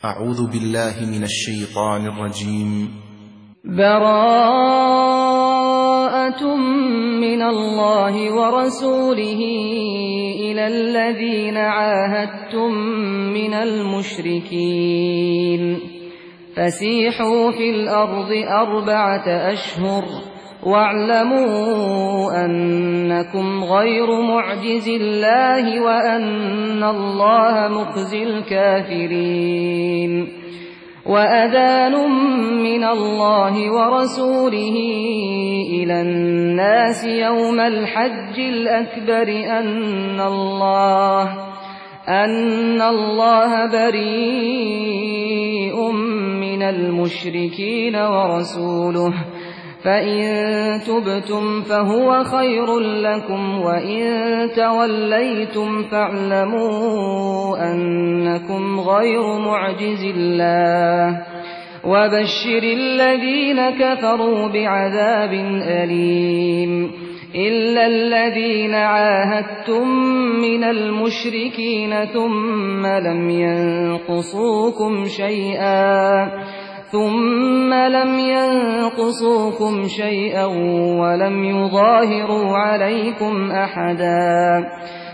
أعوذ بالله من الشيطان الرجيم. براءة من الله ورسوله إلى الذين عاهدتم من المشركين فسيحوا في الأرض 4 أشهر واعلموا أنكم غير معجز الله وأن الله مخزي الكافرين. وأذان من الله ورسوله إلى الناس يوم الحج الأكبر أن الله بريء من المشركين ورسوله، فإن تبتم فهو خير لكم، وإن توليتم فاعلموا أنكم غير معجز الله، وبشر الذين كفروا بعذاب أليم. إلا الذين عاهدتم من المشركين ثم لم ينقصوكم شيئا ولم يظاهروا عليكم أحدا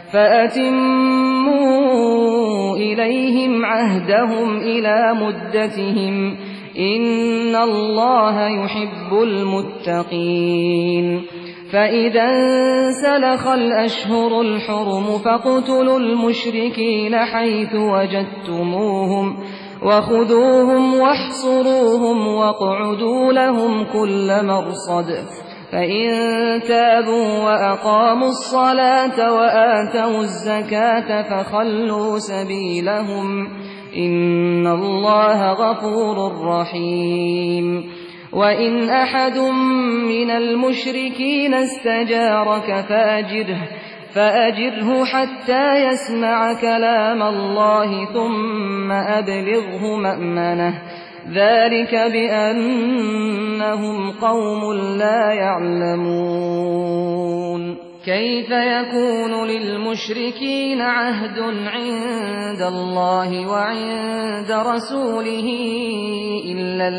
فأتموا إليهم عهدهم إلى مدتهم، إن الله يحب المتقين. فإذا انسلخ الأشهر الحرم فاقتلوا المشركين حيث وجدتموهم وخذوهم واحصروهم واقعدوا لهم كل مرصد، فإن تابوا وأقاموا الصلاة وآتوا الزكاة فخلوا سبيلهم، إن الله غفور رحيم. وإن أحد من المشركين استجارك فأجره حتى يسمع كلام الله ثم أبلغه مأمنه، ذلك بأنهم قوم لا يعلمون. كيف يكون للمشركين عهد عند الله وعند رسوله إلا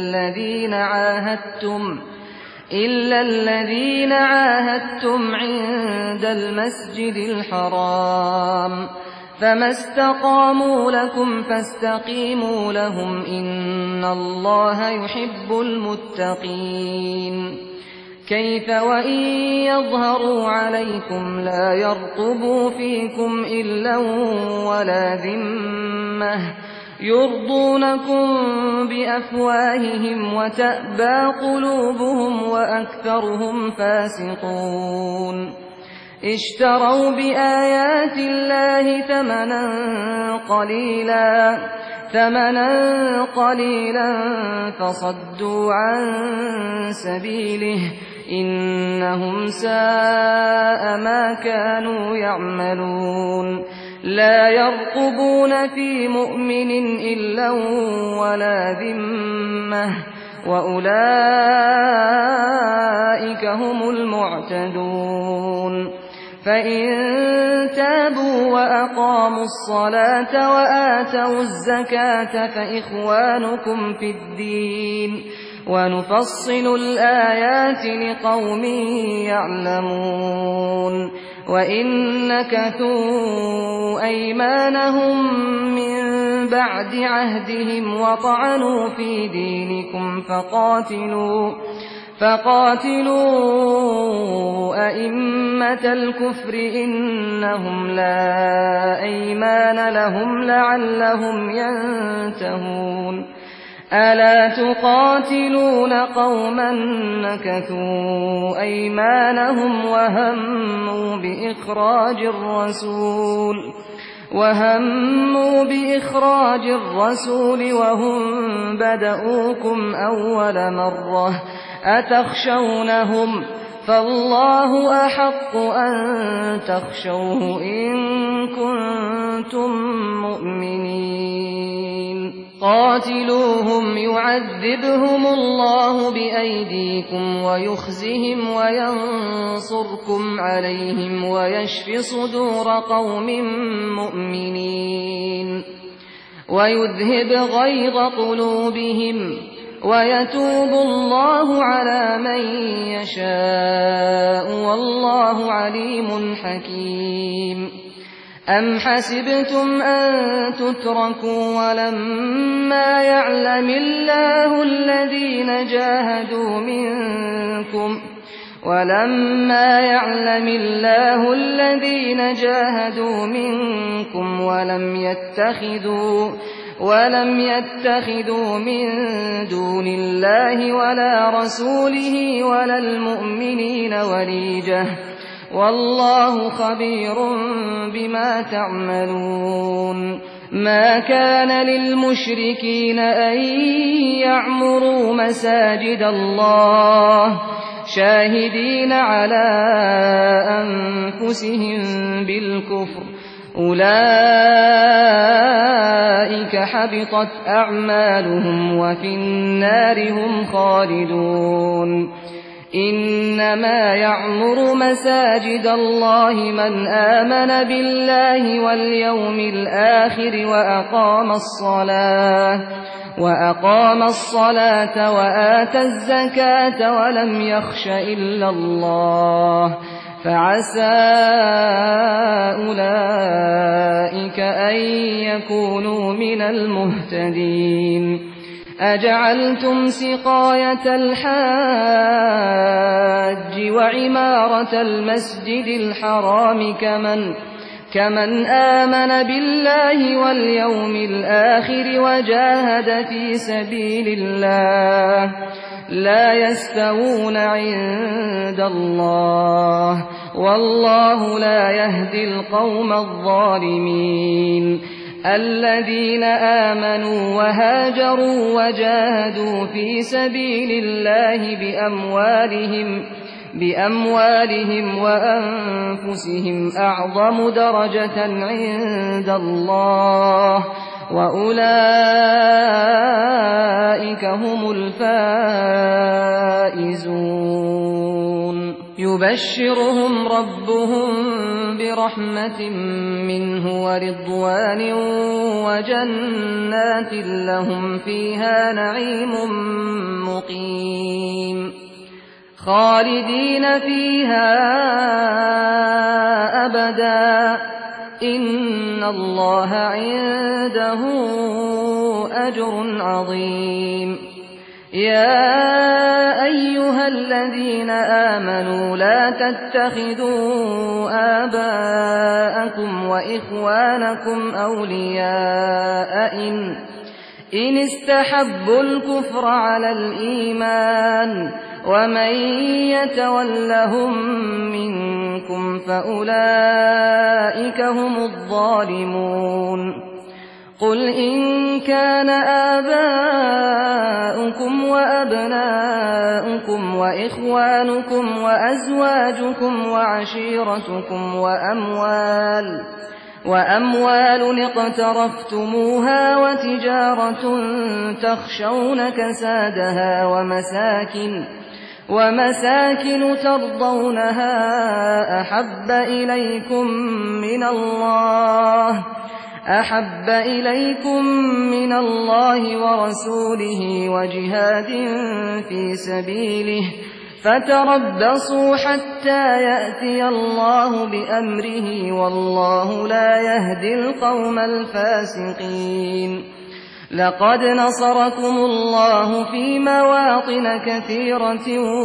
الذين عاهدتم عند المسجد الحرام، فما استقاموا لكم فاستقيموا لهم، إن الله يحب المتقين. كيف وإن يظهروا عليكم لا يرقبوا فيكم إلا ولا ذمة، يرضونكم بأفواههم وتأبى قلوبهم وأكثرهم فاسقون. اشتروا بآيات الله ثمنا قليلا فصدوا عن سبيله، إنهم ساء ما كانوا يعملون. لا يرقبون في مؤمن إلا ولا ذمة، وأولئك هم المعتدون. فإن تابوا وأقاموا الصلاة وآتوا الزكاة فإخوانكم في الدين، ونفصل الآيات لقوم يعلمون. وإن نكثوا أيمانهم من بعد عهدهم وطعنوا في دينكم فقاتلوا أئمة الكفر إنهم لا أيمان لهم لعلهم ينتهون. ألا تقاتلون قوما نكثوا أيمانهم وهموا بإخراج الرسول وهم بدؤوكم أول مرة، أتخشونهم؟ فالله أحق أن تخشوه إن كنتم مؤمنين. قاتلوهم يعذبهم الله بأيديكم ويخزهم وينصركم عليهم ويشف صدور قوم مؤمنين. ويذهب غيظ قلوبهم ويتوب الله على من يشاء والله عليم حكيم. أم حسبتم أن تتركوا ولما يعلم الله الذين جاهدوا منكم ولم يتخذوا من دون الله ولا رسوله ولا المؤمنين وليجة والله خبير بما تعملون. ما كان للمشركين أن يعمروا مساجد الله شاهدين على أنفسهم بالكفر أولئك حبطت أعمالهم وفي النار هم خالدون. إنما يعمر مساجد الله من آمن بالله واليوم الآخر وأقام الصلاة وآتى الزكاة ولم يخش إلا الله فعسى أولئك أن يكونوا من المهتدين. أجعلتم سقاية الحاج وعمارة المسجد الحرام كمن آمن بالله واليوم الآخر وجاهد في سبيل الله لا يستوون عند الله والله لا يهدي القوم الظالمين. الذين آمنوا وهاجروا وجاهدوا في سبيل الله بأموالهم وأنفسهم أعظم درجة عند الله وأولئك هم الفائزون. يبشرهم ربهم برحمة منه ورضوان وجنات لهم فيها نعيم مقيم خالدين فيها أبدا إن الله عنده أجر عظيم. يا أيها الذين آمنوا لا تتخذوا آباءكم وإخوانكم أولياء إن استحبوا الكفر على الإيمان ومن يتولهم منكم فأولئك هم الظالمون. قل إن كان آباؤكم وأبناؤكم وإخوانكم وأزواجكم وعشيرتكم وأموال اقترفتموها وتجارة تخشون كسادها ومساكن ترضونها أحب إليكم من الله ورسوله وجهاد في سبيله فتربصوا حتى يأتي الله بأمره والله لا يهدي القوم الفاسقين. لقد نصركم الله في مواطن كثيرة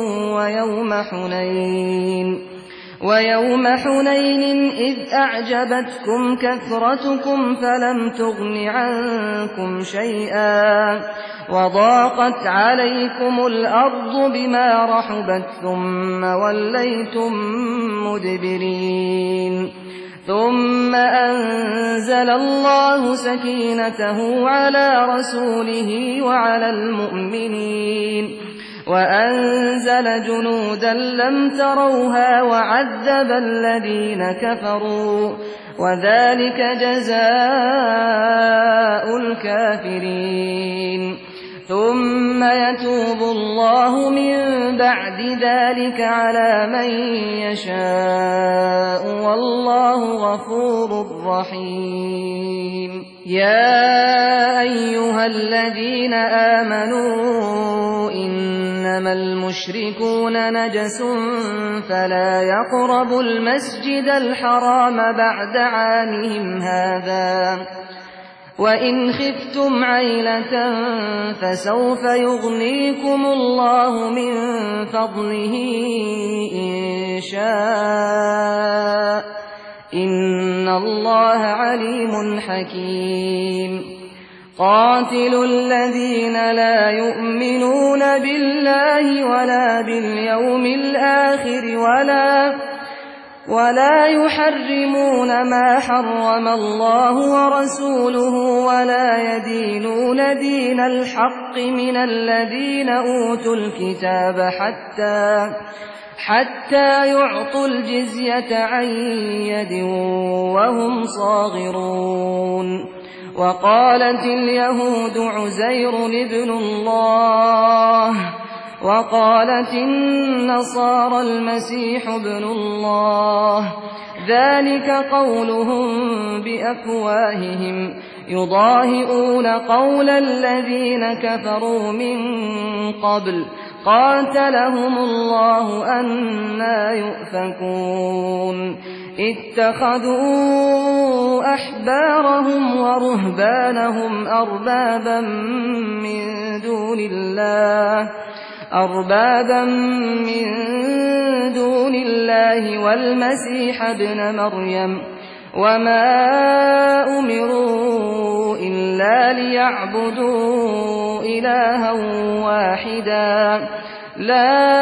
ويوم حنين إذ أعجبتكم كثرتكم فلم تغن عنكم شيئا وضاقت عليكم الأرض بما رحبت ثم وليتم مدبرين. ثم أنزل الله سكينته على رسوله وعلى المؤمنين وأنزل جنودا لم تروها وعذب الذين كفروا وذلك جزاء الكافرين. ثم يتوب الله من بعد ذلك على من يشاء والله غفور رحيم. يا أيها الذين آمنوا إنما المشركون نجس فلا يقربوا المسجد الحرام بعد عامهم هذا وإن خفتم عيلة فسوف يغنيكم الله من فضله إن شاء إن الله عليم حكيم قاتلوا الذين لا يؤمنون بالله ولا باليوم الآخر ولا يحرمون ما حرم الله ورسوله ولا يدينون دين الحق من الذين أوتوا الكتاب حتى يعطوا الجزية عن يد وهم صاغرون وقالت اليهود عزير ابن الله وقالت النصارى المسيح ابن الله ذلك قولهم بأفواههم يضاهئون قول الذين كفروا من قبل قاتلهم الله أنى يؤفكون اتخذوا أحبارهم ورهبانهم أربابا من دون الله والمسيح ابن مريم وما أمروا إلا ليعبدوا إلها واحدا لا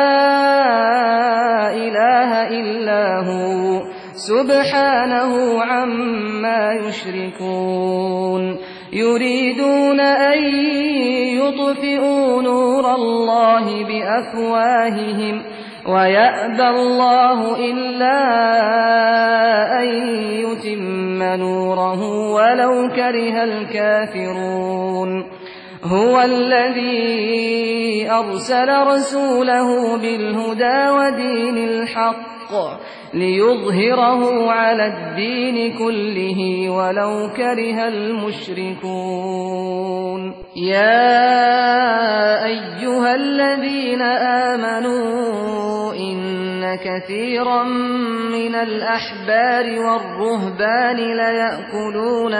إله إلا هو سبحانه عما يشركون يريدون أن يطفئوا نور الله بأفواههم ويأبى الله إلا أن يتم نوره ولو كره الكافرون هو الذي أرسل رسوله بالهدى ودين الحق ليظهره على الدين كله ولو كره المشركون يا أيها الذين آمنوا إن كثيرا من الأحبار والرهبان ليأكلون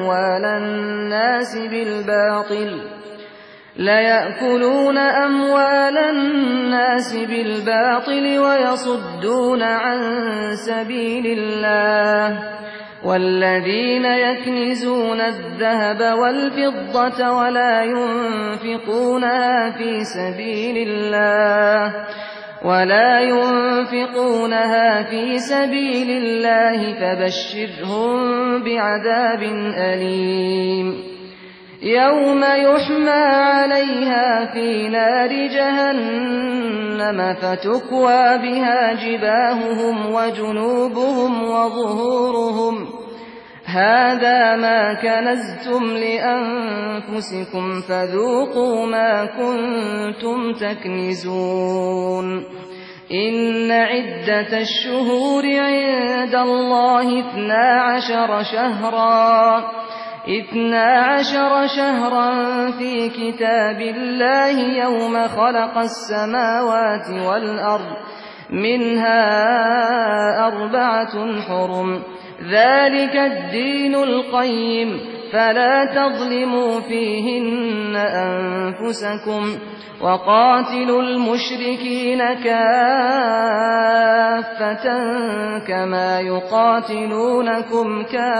أموال الناس بالباطل ويصدون عن سبيل الله والذين يكنزون الذهب والفضة ولا ينفقونها في سبيل الله فبشرهم بعذاب أليم يوم يحمى عليها في نار جهنم فتكوى بها جباههم وجنوبهم وظهورهم هذا ما كنزتم لأنفسكم فذوقوا ما كنتم تكنزون إن عدة الشهور عند الله 12 شهرا في كتاب الله يوم خلق السماوات والأرض منها 4 حرم ذلك الدين القيم فلا تظلموا فيهن أنفسكم وقاتلوا المشركين كافة كما يقاتلونكم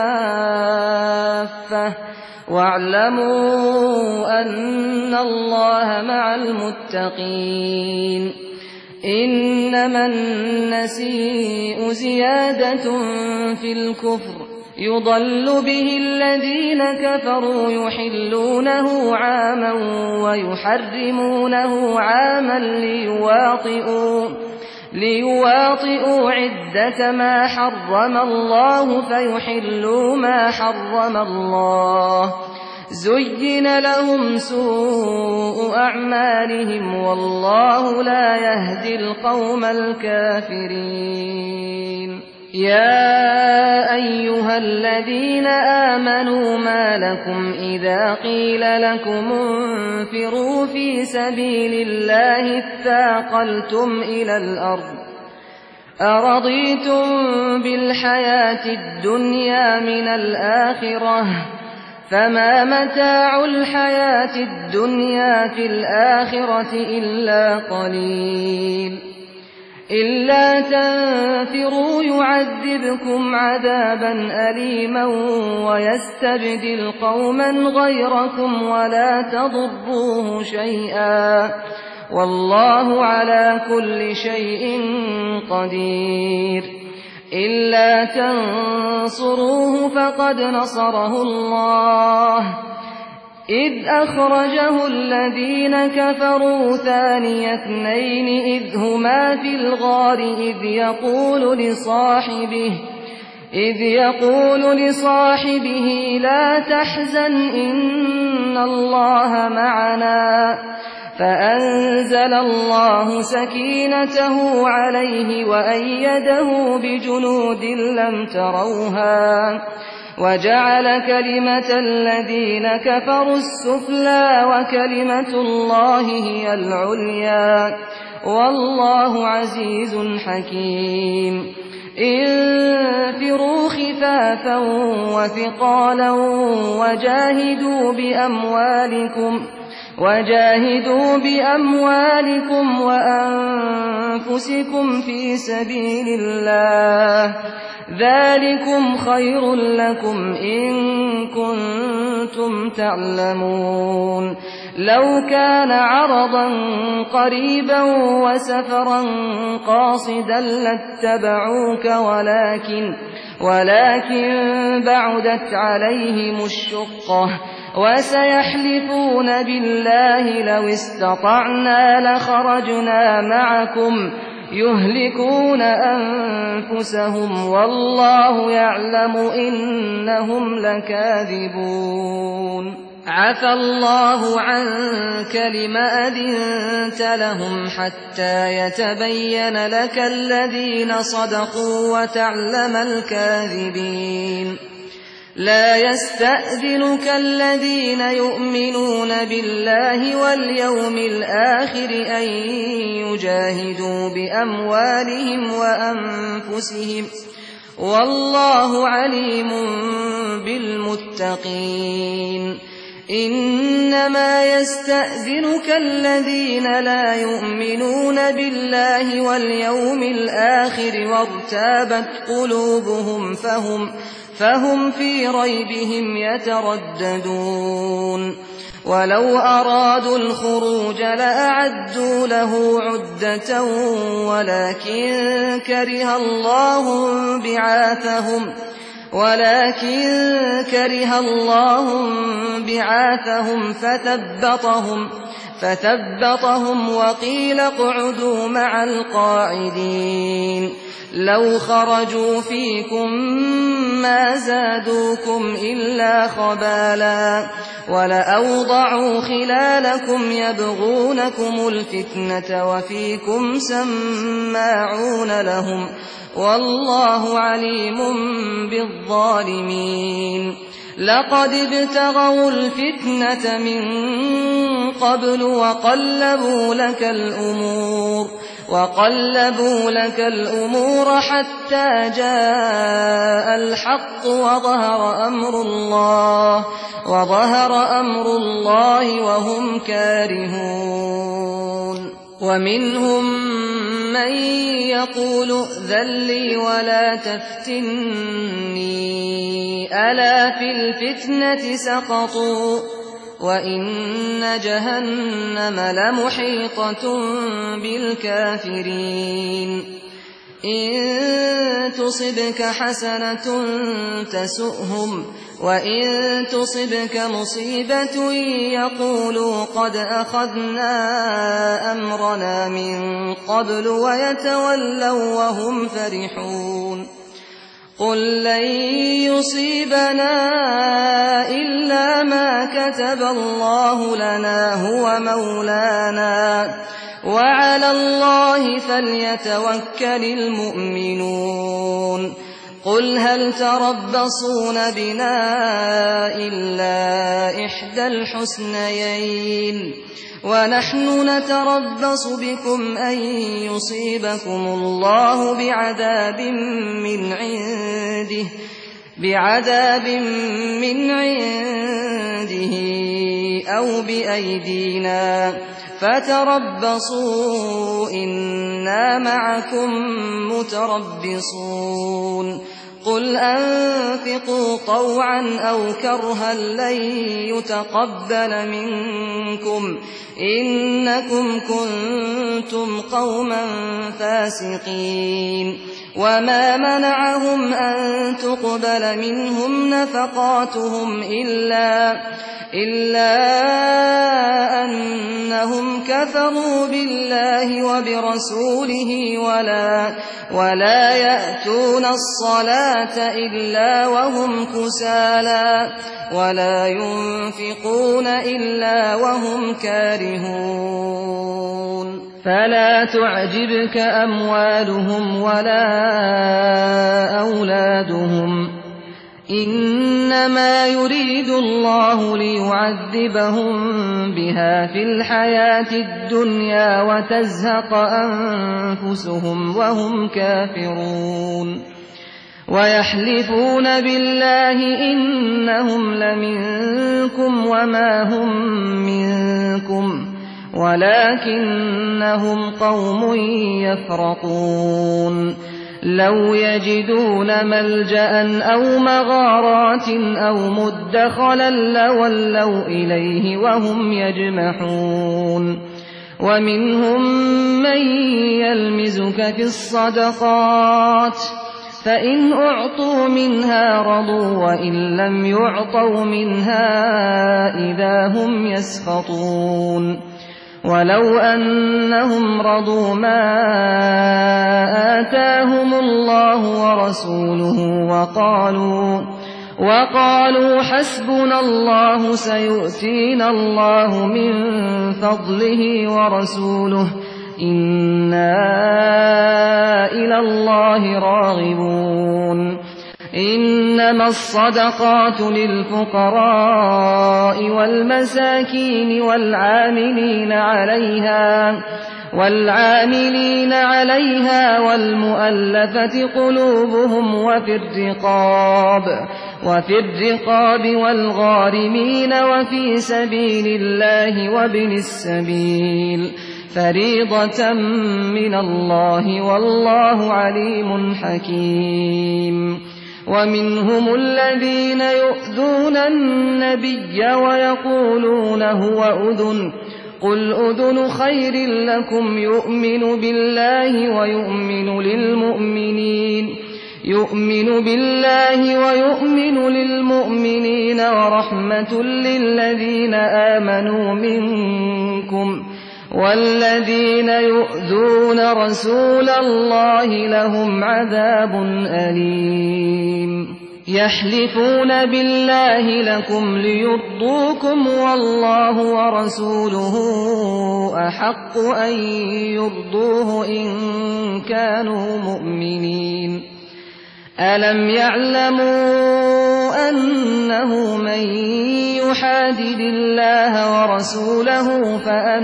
كافة واعلموا أن الله مع المتقين إنما النسيء زيادة في الكفر يضل به الذين كفروا يحلونه عاما ويحرمونه عاما ليواطئوا عدة ما حرم الله فيحلوا ما حرم الله زين لهم سوء أعمالهم والله لا يهدي القوم الكافرين يا أيها الذين آمنوا ما لكم إذا قيل لكم انفروا في سبيل الله اثاقلتم إلى الأرض أرضيتم بالحياة الدنيا من الآخرة فما متاع الحياة الدنيا في الآخرة إلا قليل إلا تنفروا يعذبكم عذابا أليما ويستبدل قوما غيركم ولا تضروه شيئا والله على كل شيء قدير إلا تنصروه فقد نصره الله إذ أخرجه الذين كفروا ثاني اثنين إذ هما في الغار إذ يقول لصاحبه لا تحزن إن الله معنا فأنزل الله سكينته عليه وأيده بجنود لم تروها وجعل كلمة الذين كفروا السفلى وكلمة الله هي العليا والله عزيز حكيم انفروا خفافا وثقالا وجاهدوا بأموالكم وأنفسكم في سبيل الله ذلكم خير لكم إن كنتم تعلمون لو كان عرضا قريبا وسفرا قاصدا لاتبعوك ولكن بعدت عليهم الشقة وسيحلفون بالله لو استطعنا لخرجنا معكم يهلكون أنفسهم والله يعلم إنهم لكاذبون عفى الله عنك لما أذنت لهم حتى يتبين لك الذين صدقوا وتعلم الكاذبين لا يستأذنك الذين يؤمنون بالله واليوم الآخر أن يجاهدوا بأموالهم وأنفسهم والله عليم بالمتقين إنما يستأذنك الذين لا يؤمنون بالله واليوم الآخر وارتابت قلوبهم فهم في ريبهم يترددون ولو أرادوا الخروج لأعدوا له عدة ولكن كره الله بعاثهم فثبطهم وقيل اقعدوا مع القاعدين لو خرجوا فيكم ما زادوكم إلا خبالا ولأوضعوا خلالكم يبغونكم الفتنة وفيكم سماعون لهم والله عليم بالظالمين لقد ابتغوا الفتنة من قبل وقلبوا لك الأمور حتى جاء الحق وظهر أمر الله وهم كارهون ومنهم من يقول ائذن لي ولا تفتني ألا في الفتنة سقطوا وإن جهنم لمحيطة بالكافرين إن تصبك حسنة تسؤهم وإن تصبك مصيبة يقولوا قد أخذنا أمرنا من قبل ويتولوا وهم فرحون قل لن يصيبنا إلا ما كتب الله لنا هو مولانا وعلى الله فليتوكل المؤمنون قل هل تربصون بنا إلا إحدى الحسنيين ونحن نتربص بكم أن يصيبكم الله بعذاب من عنده أو بأيدينا فتربصوا إنا معكم متربصون قل أنفقوا طوعا أو كرها لن يتقبل منكم إنكم كنتم قوما فاسقين وما منعهم أن تقبل منهم نفقاتهم إلا أنهم كفروا بالله وبرسوله ولا يأتون الصلاة إلا وهم كسالى ولا ينفقون إلا وهم كارهون فلا تعجبك أموالهم ولا أولادهم إنما يريد الله ليعذبهم بها في الحياة الدنيا وتزهق أنفسهم وهم كافرون ويحلفون بالله إنهم لمنكم وما هم منكم ولكنهم قوم يفرقون لو يجدون ملجأ أو مغارات أو مدخلا لولوا إليه وهم يجمحون ومنهم من يلمزك في الصدقات فإن أعطوا منها رضوا وإن لم يعطوا منها إذا هم يسخطون ولو أنهم رضوا ما آتاهم الله ورسوله وقالوا حسبنا الله سيؤتينا الله من فضله ورسوله إنا إلى الله راغبون إنما الصدقات للفقراء والمساكين والعاملين عليها والمؤلفة قلوبهم وفي الرقاب والغارمين وفي سبيل الله وابن السبيل فريضة من الله والله عليم حكيم ومنهم الذين يؤذون النبي ويقولون هو أذن قل أذن خير لكم يؤمن بالله ويؤمن للمؤمنين ورحمة للذين آمنوا منكم والذين يؤذون رسول الله لهم عذاب أليم يحلفون بالله لكم ليرضوكم والله ورسوله أحق أن يرضوه إن كانوا مؤمنين ألم يعلموا أنه من يحادد الله ورسوله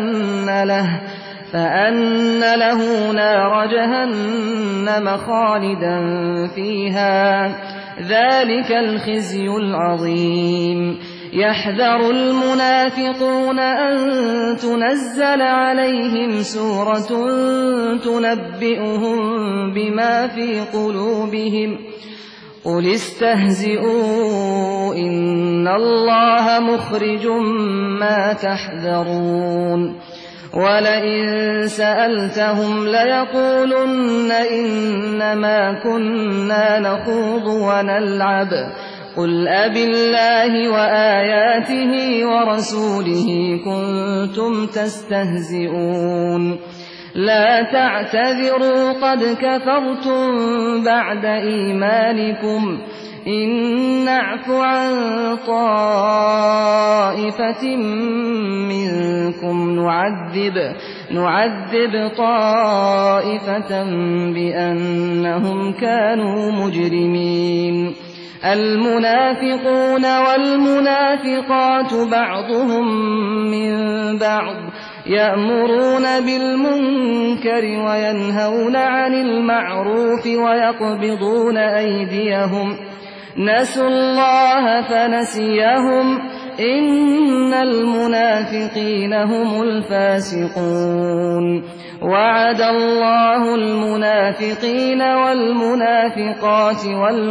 فأن له نار جهنم خالدا فيها ذلك الخزي العظيم يحذر المنافقون أن تنزل عليهم سورة تنبئهم بما في قلوبهم قل استهزئوا إن الله مخرج ما تحذرون ولئن سألتهم ليقولن إنما كنا نخوض ونلعب قل أبالله وآياته ورسوله كنتم تستهزئون لا تعتذروا قد كفرتم بعد إيمانكم إن نعف عن طائفة منكم نعذب طائفة بأنهم كانوا مجرمين. المنافقون والمنافقات بعضهم من بعض يأمرون بالمنكر وينهون عن المعروف ويقبضون أيديهم نسوا الله فنسيهم إن المنافقين هم الفاسقون. وعد الله المنافقين والمنافقات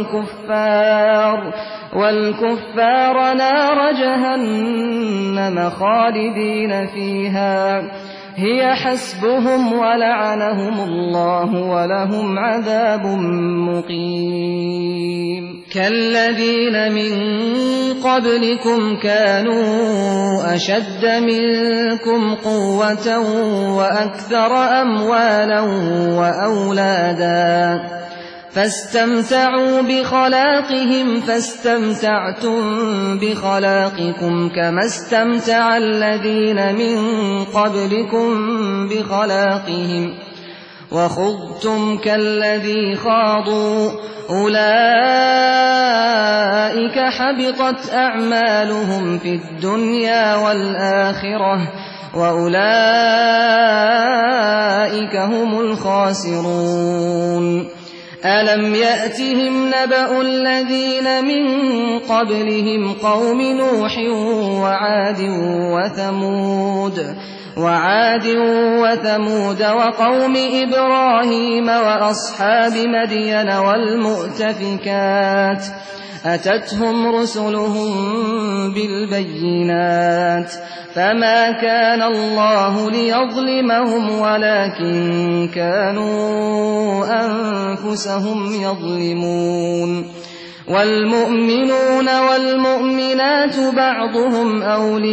والكفار نار جهنم خالدين فيها هي حسبهم ولعنهم الله ولهم عذاب مقيم. كالذين من قبلكم كانوا أشد منكم قوة وأكثر أموالا وأولادا فاستمتعوا بخلاقهم فاستمتعتم بخلاقكم كما استمتع الذين من قبلكم بخلاقهم وخضتم كالذي خاضوا أولئك حبطت أعمالهم في الدنيا والآخرة وأولئك هم الخاسرون. ألم يأتهم نبأ الذين من قبلهم قوم نوح وعاد وثمود وقوم إبراهيم وأصحاب مدين والمؤتفكات أتتهم رسلهم بالبينات فما كان الله ليظلمهم ولكن كانوا أنفسهم يظلمون. والمؤمنون والمؤمنات بعضهم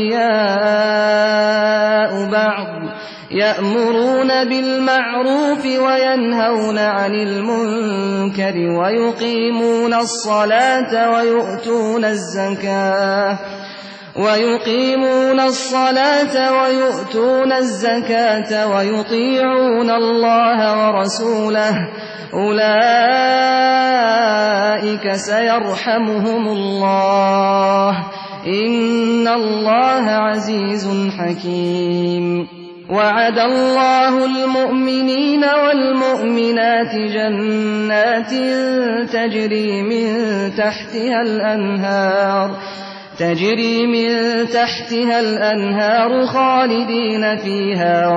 أولياء بعض يأمرون بالمعروف وينهون عن المنكر ويقيمون الصلاة ويؤتون الزكاة ويطيعون الله ورسوله أولئك سيرحمهم الله إن الله عزيز حكيم. وعد الله المؤمنين والمؤمنات جنات تجري من تحتها الأنهار خالدين فيها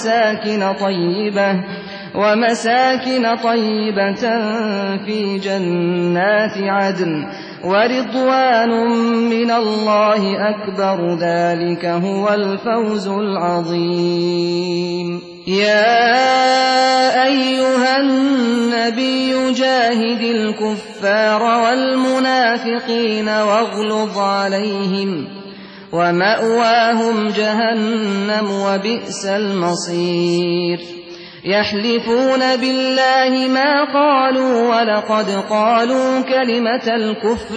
ومساكن طيبة في جنات عدن ورضوان من الله أكبر ذلك هو الفوز العظيم. يا أيها النبي جاهد الكفار والمنافقين واغلظ عليهم ومأواهم جهنم وبئس المصير. يحلفون بالله ما قالوا ولقد قالوا كلمة الكفر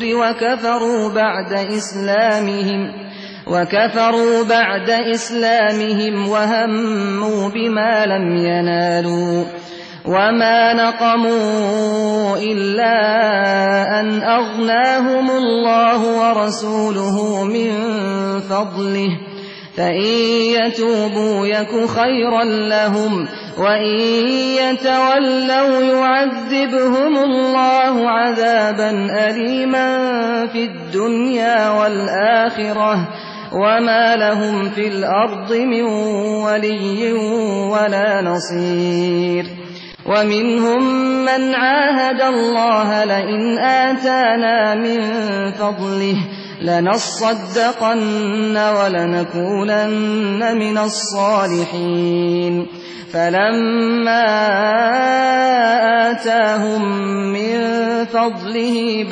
وكفروا بعد إسلامهم وهموا بما لم ينالوا وما نقموا إلا أن أغناهم الله ورسوله من فضله فإن يتوبوا يك خيرا لهم وإن يتولوا يعذبهم الله عذابا أليما في الدنيا والآخرة وما لهم في الأرض من ولي ولا نصير. ومنهم من عاهد الله لئن آتانا من فضله لنصدقن ولنكونن من الصالحين فلما آتاهم من فضله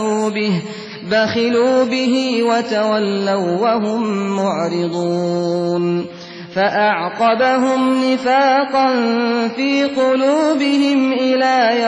بخلوا به وتولوا وهم معرضون فأعقبهم نفاقا في قلوبهم إلى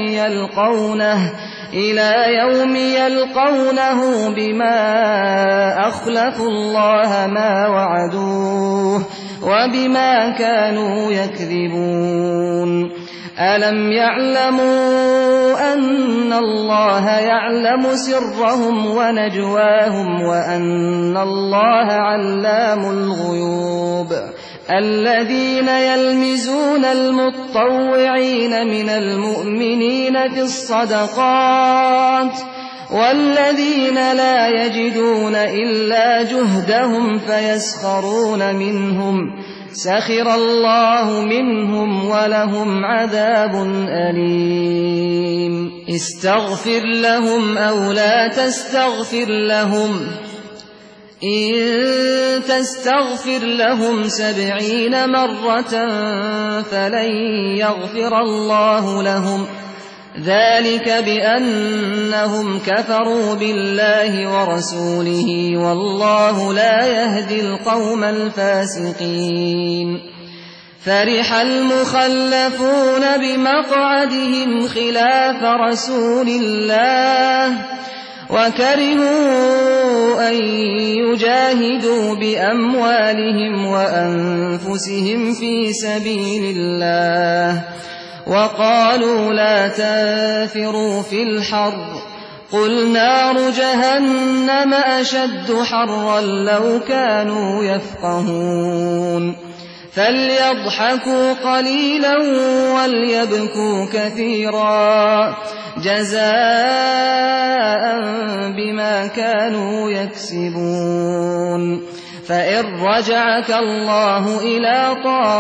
يوم يلقونه بما أخلفوا الله ما وعدوه وَكَذَّبُوهُ وَبِمَا كَانُوا يَكْذِبُونَ أَلَمْ يَعْلَمُوا أَنَّ اللَّهَ يَعْلَمُ سِرَّهُمْ وَنَجْوَاهُمْ وَأَنَّ اللَّهَ عَلَّامُ الْغُيُوبِ الَّذِينَ يَلْمِزُونَ الْمُطَّوِّعِينَ مِنَ الْمُؤْمِنِينَ فِي الصَّدَقَاتِ وَالَّذِينَ لَا يَجِدُونَ إِلَّا جُهْدَهُمْ فَيَسْخَرُونَ مِنْهُمْ سَخِرَ اللَّهُ مِنْهُمْ وَلَهُمْ عَذَابٌ أَلِيمٌ اسْتَغْفِرْ لَهُمْ أَوْ لَا تَسْتَغْفِرْ لَهُمْ إِن تَسْتَغْفِرْ لَهُمْ 70 مرة فَلَن يَغْفِرَ اللَّهُ لَهُمْ ذَلِكَ بِأَنَّهُمْ كَفَرُوا بِاللَّهِ وَرَسُولِهِ وَاللَّهُ لَا يَهْدِي الْقَوْمَ الْفَاسِقِينَ فَرِحَ الْمُخَلَّفُونَ بِمَقْعَدِهِمْ خِلَافَ رَسُولِ اللَّهِ وَكَرِهُوا أَن يُجَاهِدُوا بِأَمْوَالِهِمْ وَأَنفُسِهِمْ فِي سَبِيلِ اللَّهِ وَقَالُوا لَا تَنفِرُوا فِي الْحَرِّ قُلْ نَارُ جَهَنَّمَ أَشَدُّ حَرًّا لَّوْ كَانُوا يَفْقَهُونَ فَلْيَضْحَكُوا قَلِيلًا وَلْيَبْكُوا كَثِيرًا جَزَاءً بِمَا كَانُوا يَكْسِبُونَ فَإِن رَّجَعَكَ اللَّهُ إِلَىٰ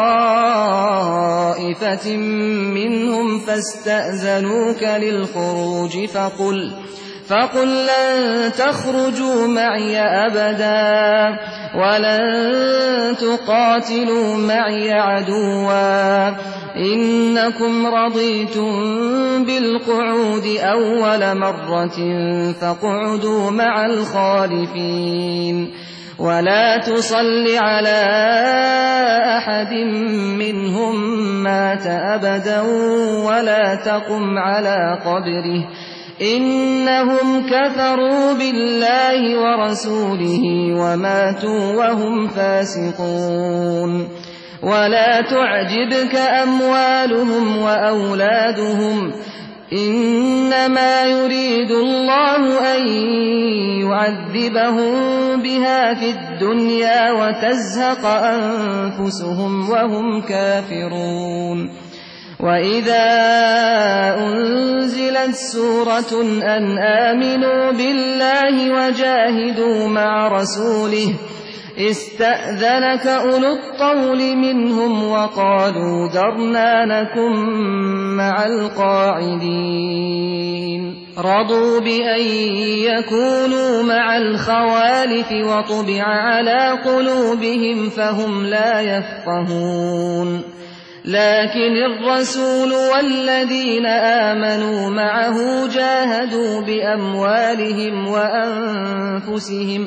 طَائِفَةٍ مِّنْهُمْ فَاسْتَأْذَنُوكَ لِلْخُرُوجِ فَقُل لَّن تَخْرُجُوا مَعِيَ أَبَدًا وَلَن تُقَاتِلُوا مَعِيَ عَدُوًّا إِنَّكُمْ رَضِيتُم بِالْقُعُودِ أَوَّلَ مَرَّةٍ فَاقْعُدُوا مَعَ الْخَالِفِينَ وَلَا تُصَلِّ عَلَىٰ أَحَدٍ مِّنْهُم مَّاتَ أَبَدًا وَلَا تَقُمْ عَلَىٰ قَبْرِهِ إِنَّهُمْ كَفَرُوا بِاللَّهِ وَرَسُولِهِ وَمَاتُوا وَهُمْ فَاسِقُونَ وَلَا تُعْجِبْكَ أَمْوَالُهُمْ وَأَوْلَادُهُمْ إِنَّمَا يُرِيدُ اللَّهُ أَن يُعَذِّبَهُم بِهَا فِي الدُّنْيَا وَتَزْهَقَ أَنفُسُهُمْ وَهُمْ كَافِرُونَ وَإِذَا أُنزِلَتْ سُورَةٌ أَنْ آمِنُوا بِاللَّهِ وَجَاهِدُوا مَعَ رَسُولِهِ اسْتَأْذَنَكَ أُولُو الطَّوْلِ مِنْهُمْ وَقَالُوا ذَرْنَا نَكُن مَّعَ الْقَاعِدِينَ رَضُوا بِأَن يَكُونُوا مَعَ الْخَوَالِفِ وَطُبِعَ عَلَىٰ قُلُوبِهِمْ فَهُمْ لَا يَفْقَهُونَ لَٰكِنِ الرَّسُولُ وَالَّذِينَ آمَنُوا مَعَهُ جَاهَدُوا بِأَمْوَالِهِمْ وَأَنفُسِهِمْ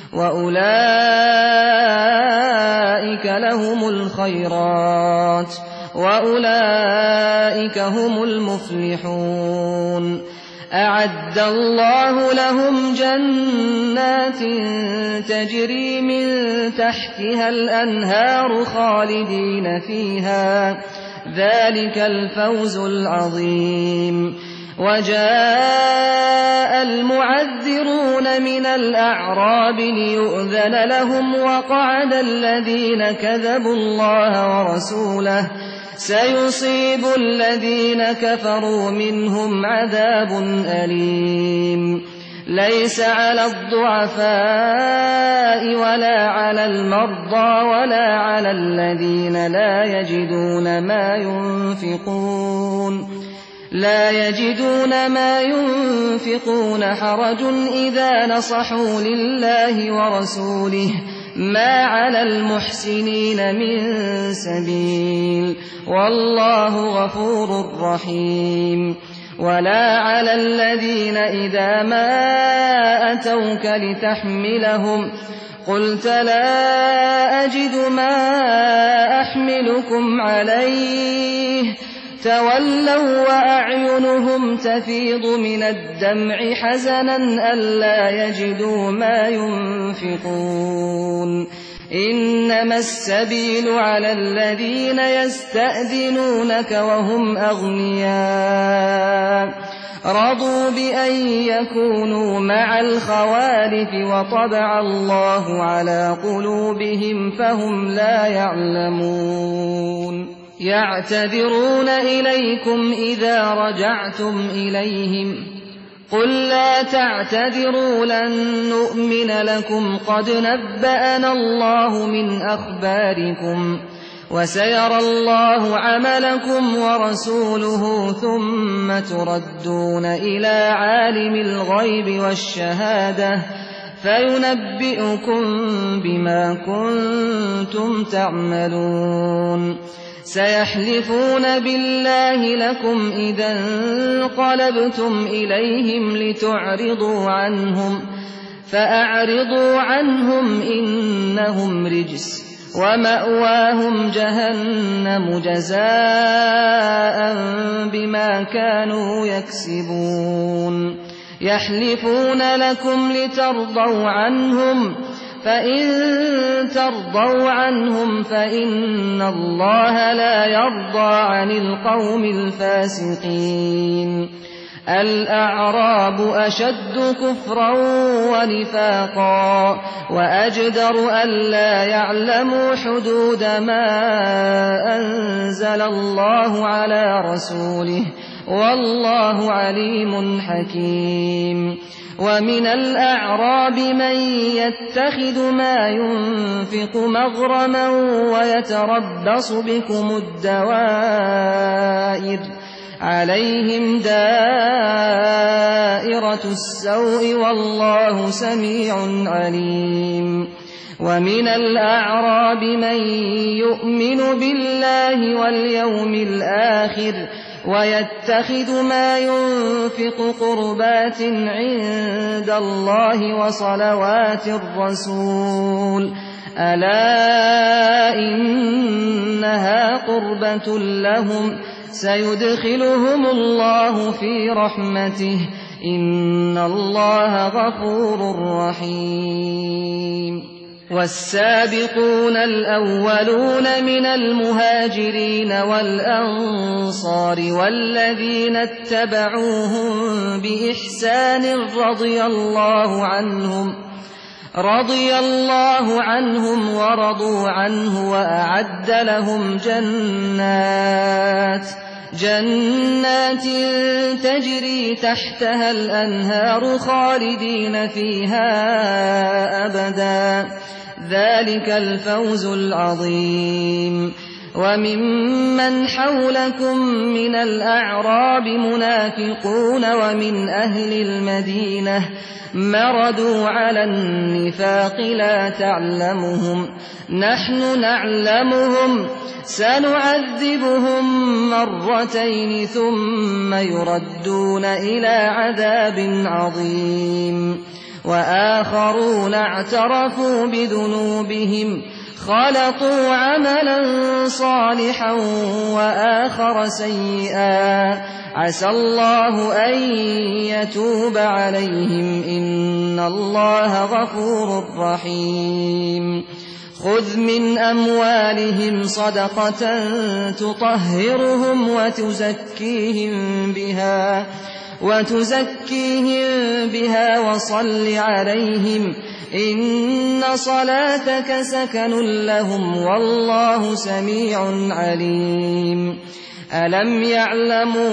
وَأُولَٰئِكَ لَهُمُ الْخَيْرَاتُ وَأُولَٰئِكَ هُمُ الْمُفْلِحُونَ أَعَدَّ اللَّهُ لَهُمْ جَنَّاتٍ تَجْرِي مِن تَحْتِهَا الْأَنْهَارُ خَالِدِينَ فِيهَا ذَلِكَ الْفَوْزُ الْعَظِيمُ وَجَاءَ الْمُعَذِّرُونَ مِنَ الْأَعْرَابِ لِيُؤْذَنَ لَهُمْ وَقَعَدَ الَّذِينَ كَذَبُوا اللَّهَ وَرَسُولَهُ سَيُصِيبُ الَّذِينَ كَفَرُوا مِنْهُمْ عَذَابٌ أَلِيمٌ لَيْسَ عَلَى الضُّعَفَاءِ وَلَا عَلَى الْمَرْضَىٰ وَلَا عَلَى الَّذِينَ لا يجدون ما ينفقون حرج إذا نصحوا لله ورسوله ما على المحسنين من سبيل والله غفور رحيم ولا على الذين إذا ما أتوك لتحملهم قلت لا أجد ما أحملكم عليه تولوا وأعينهم تفيض من الدمع حزنا ألا يجدوا ما ينفقون إنما السبيل على الذين يستأذنونك وهم أغنياء رضوا بأن يكونوا مع الخوالف وطبع الله على قلوبهم فهم لا يعلمون يعتذرون إليكم إذا رجعتم إليهم قل لا تعتذروا لن نؤمن لكم قد نبأنا الله من أخباركم وسيرى الله عملكم ورسوله ثم تردون إلى عالم الغيب والشهادة فينبئكم بما كنتم تعملون سيحلفون بالله لكم إذا انقلبتم إليهم لتعرضوا عنهم فأعرضوا عنهم إنهم رجس ومأواهم جهنم جزاء بما كانوا يكسبون يحلفون لكم لترضوا عنهم فإن ترضوا عنهم فإن الله لا يرضى عن القوم الفاسقين الأعراب أشد كفرا ونفاقا وأجدر ألا يعلموا حدود ما أنزل الله على رسوله والله عليم حكيم ومن الأعراب من يتخذ ما ينفق مغرما ويتربص بكم الدوائر عليهم دائرة السوء والله سميع عليم ومن الأعراب من يؤمن بالله واليوم الآخر ويتخذ ما ينفق قربات عند الله وصلوات الرسول ألا إنها قربة لهم سيدخلهم الله في رحمته إن الله غفور رحيم والسابقون الأولون من المهاجرين والأنصار والذين اتبعوهم بإحسان رضي الله عنهم ورضوا عنه وأعد لهم جنات تجري تحتها الأنهار خالدين فيها أبدا ذلك الفوز العظيم وممن حولكم من الأعراب منافقون ومن أهل المدينة مردوا على النفاق لا تعلمهم نحن نعلمهم سنعذبهم مرتين ثم يردون إلى عذاب عظيم وآخرون اعترفوا بذنوبهم خلطوا عملا صالحا وآخر سيئا عسى الله أن يتوب عليهم إن الله غفور رحيم خذ من أموالهم صدقة تطهرهم وتزكيهم بها وصل عليهم إن صلاتك سكن لهم والله سميع عليم ألم يعلموا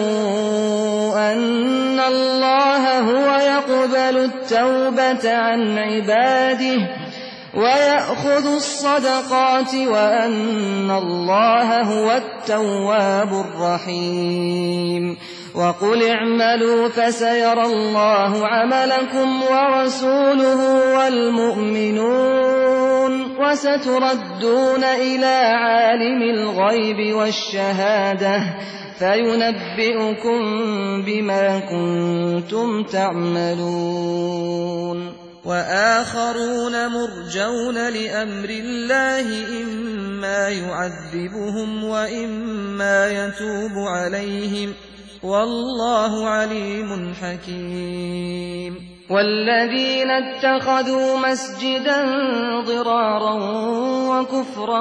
أن الله هو يقبل التوبة عن عباده ويأخذ الصدقات وأن الله هو التواب الرحيم وقل اعملوا فسيرى الله عملكم ورسوله والمؤمنون وستردون إلى عالم الغيب والشهادة فينبئكم بما كنتم تعملون وآخرون مرجون لأمر الله إما يعذبهم وإما يتوب عليهم والله عليم حكيم والذين اتخذوا مسجدا ضرارا وكفرا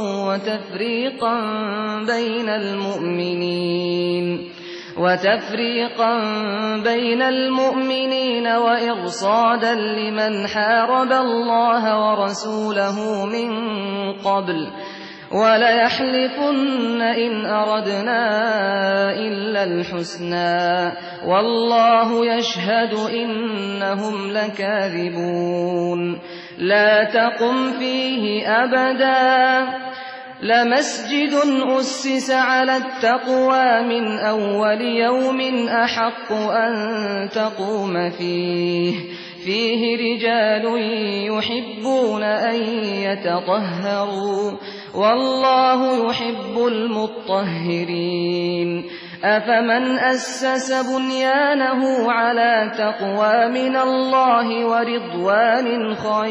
وتفريقا بين المؤمنين وإرصادا لمن حارب الله ورسوله من قبل وليحلفن إن أردنا إلا الحسنى والله يشهد إنهم لكاذبون لا تقم فيه أبدا لمسجد أسس على التقوى من أول يوم أحق أن تقوم فيه رجال يحبون أن يتطهروا والله يحب المطهرين أفمن أسس بنيانه على تقوى من الله ورضوان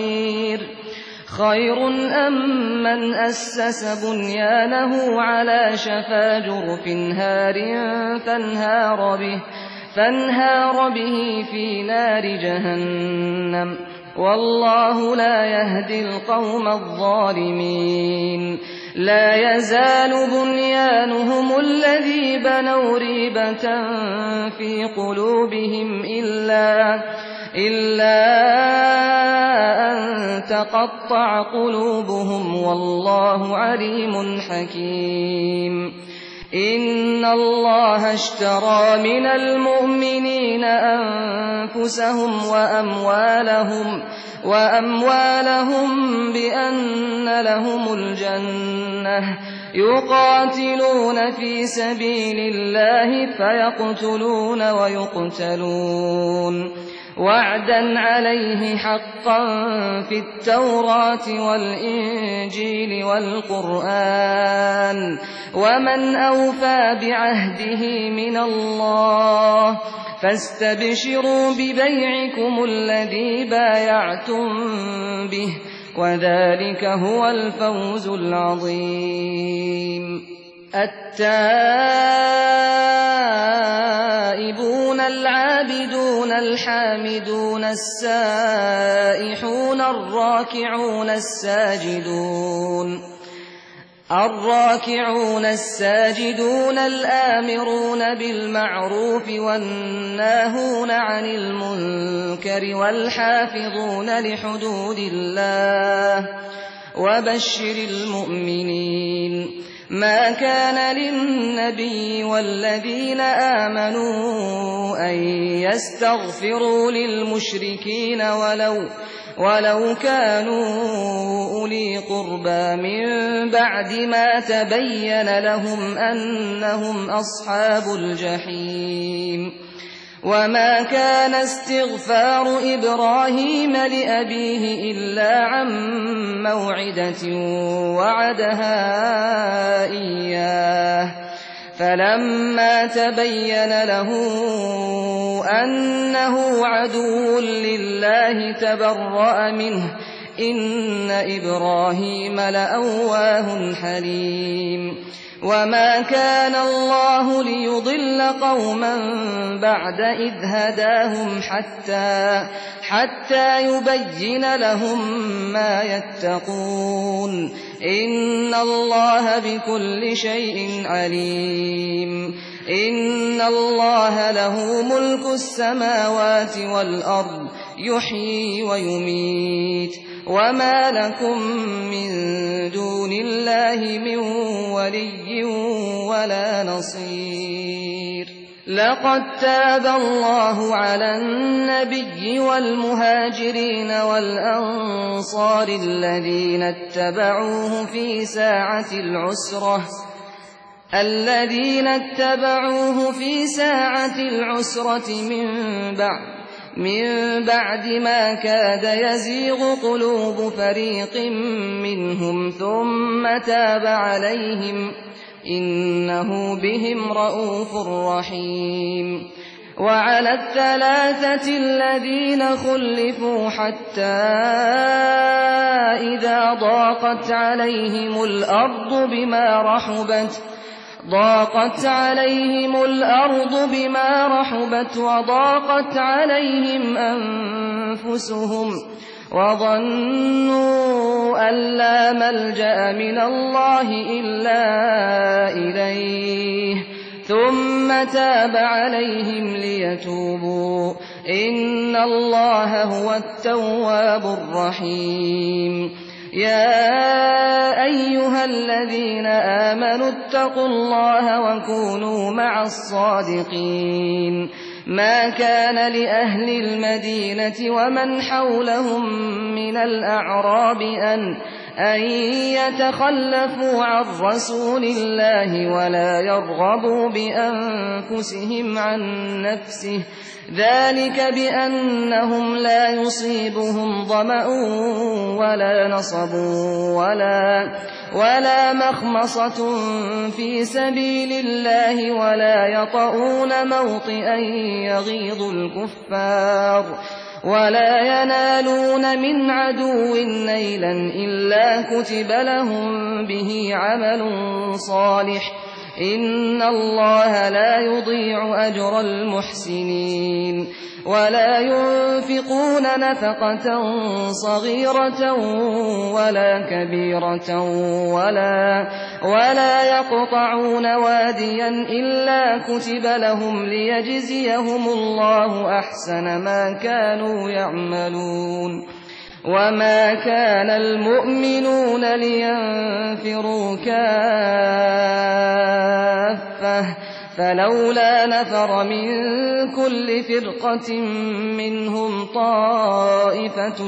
خير أم من أسس بنيانه على شفا جرف هار فانهار به في نار جهنم والله لا يهدي القوم الظالمين لا يزال بنيانهم الذي بنوا ريبة في قلوبهم إلا أن تقطع قلوبهم والله عليم حكيم إن الله اشترى من المؤمنين أنفسهم وأموالهم بأن لهم الجنة يقاتلون في سبيل الله فيقتلون ويقتلون وعدا عليه حقا في التوراة والإنجيل والقرآن ومن أوفى بعهده من الله فاستبشروا ببيعكم الذي بايعتم به وذلك هو الفوز العظيم التائبون العابدون الحامدون السائحون الراكعون الساجدون الآمرون بالمعروف والناهون عن المنكر والحافظون لحدود الله وبشر المؤمنين ما كان للنبي والذين آمنوا أن يستغفروا للمشركين ولو كانوا أولي قربى من بعد ما تبين لهم أنهم أصحاب الجحيم وما كان استغفار إبراهيم لأبيه إلا عن موعدة وعدها إياه فلما تبين له أنه عدو لله تبرأ منه إن إبراهيم لأواه حليم وما كان الله ليضل قوما بعد إذ هداهم حتى يبين لهم ما يتقون إن الله بكل شيء عليم إن الله له ملك السماوات والأرض يحيي ويميت وما لكم من دون الله من ولي ولا نصير لقد تاب الله على النبي والمهاجرين والأنصار الذين اتبعوه في ساعة العسرة من بعد ما كاد يزيغ قلوب فريق منهم ثم تاب عليهم إنه بهم رءوف رحيم وعلى الثلاثة الذين خلفوا حتى إذا ضاقت عليهم الأرض ضاقت عليهم الأرض بما رحبت وضاقت عليهم أنفسهم وظنوا أن لا ملجأ من الله إلا إليه ثم تاب عليهم ليتوبوا إن الله هو التواب الرحيم يا أيها الذين آمنوا اتقوا الله وكونوا مع الصادقين ما كان لأهل المدينة ومن حولهم من الأعراب أن يتخلفوا عن رسول الله ولا يرغبوا بأنفسهم عن نفسه ذلك بأنهم لا يصيبهم ظمأ ولا نصب ولا مخمصة في سبيل الله ولا يطؤون موطئا يغيظ الكفار ولا ينالون من عدو نيلا إلا كتب لهم به عمل صالح إن الله لا يضيع أجر المحسنين ولا ينفقون نفقة صغيرة ولا كبيرة ولا يقطعون واديا إلا كتب لهم ليجزيهم الله أحسن ما كانوا يعملون وما كان المؤمنون لينفروا كافة فلولا نفر من كل فرقة منهم طائفة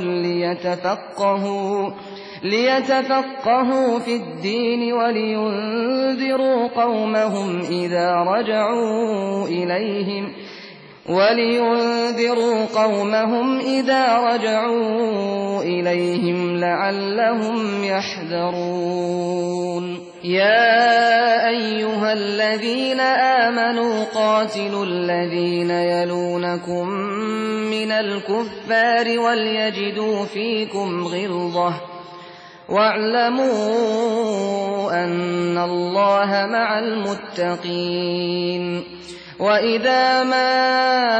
ليتفقهوا في الدين ولينذروا قومهم إذا رجعوا إليهم لعلهم يحذرون يا أيها الذين آمنوا قاتلوا الذين يلونكم من الكفار وليجدوا فيكم غلظة واعلموا أن الله مع المتقين وإذا ما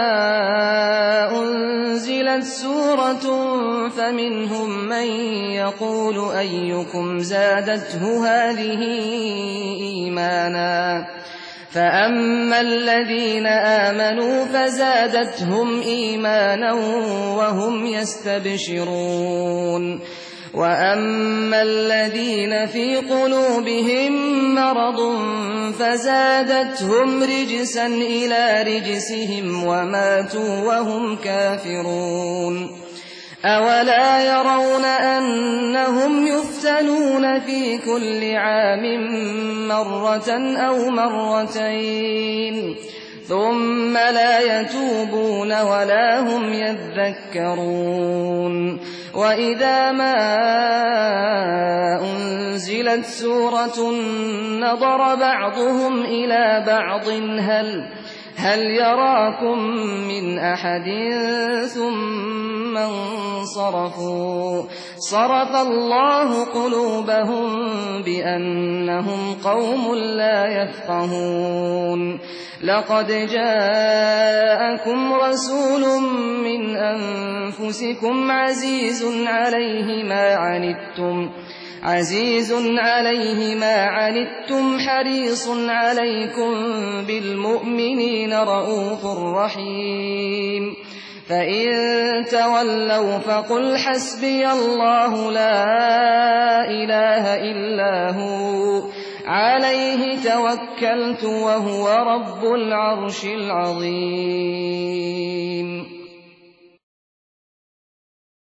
أنزلت سورة فمنهم من يقول أيكم زادته هذه إيمانا فأما الذين آمنوا فزادتهم إيمانا وهم يستبشرون وأما الذين في قلوبهم مرض فزادتهم رجسا إلى رجسهم وماتوا وهم كافرون أولا يرون أنهم يفتنون في كل عام مرة أو مرتين ثم لا يتوبون ولا هم يذكرون وإذا ما أنزلت سورة نظر بعضهم إلى بعض هل يراكم من أحد ثم انصرفوا صرف الله قلوبهم بأنهم قوم لا يفقهون لقد جاءكم رسول من أنفسكم عزيز عليه ما عنتم حريص عليكم بالمؤمنين رؤوف رحيم فإن تولوا فقل حسبي الله لا إله إلا هو عليه توكلت وهو رب العرش العظيم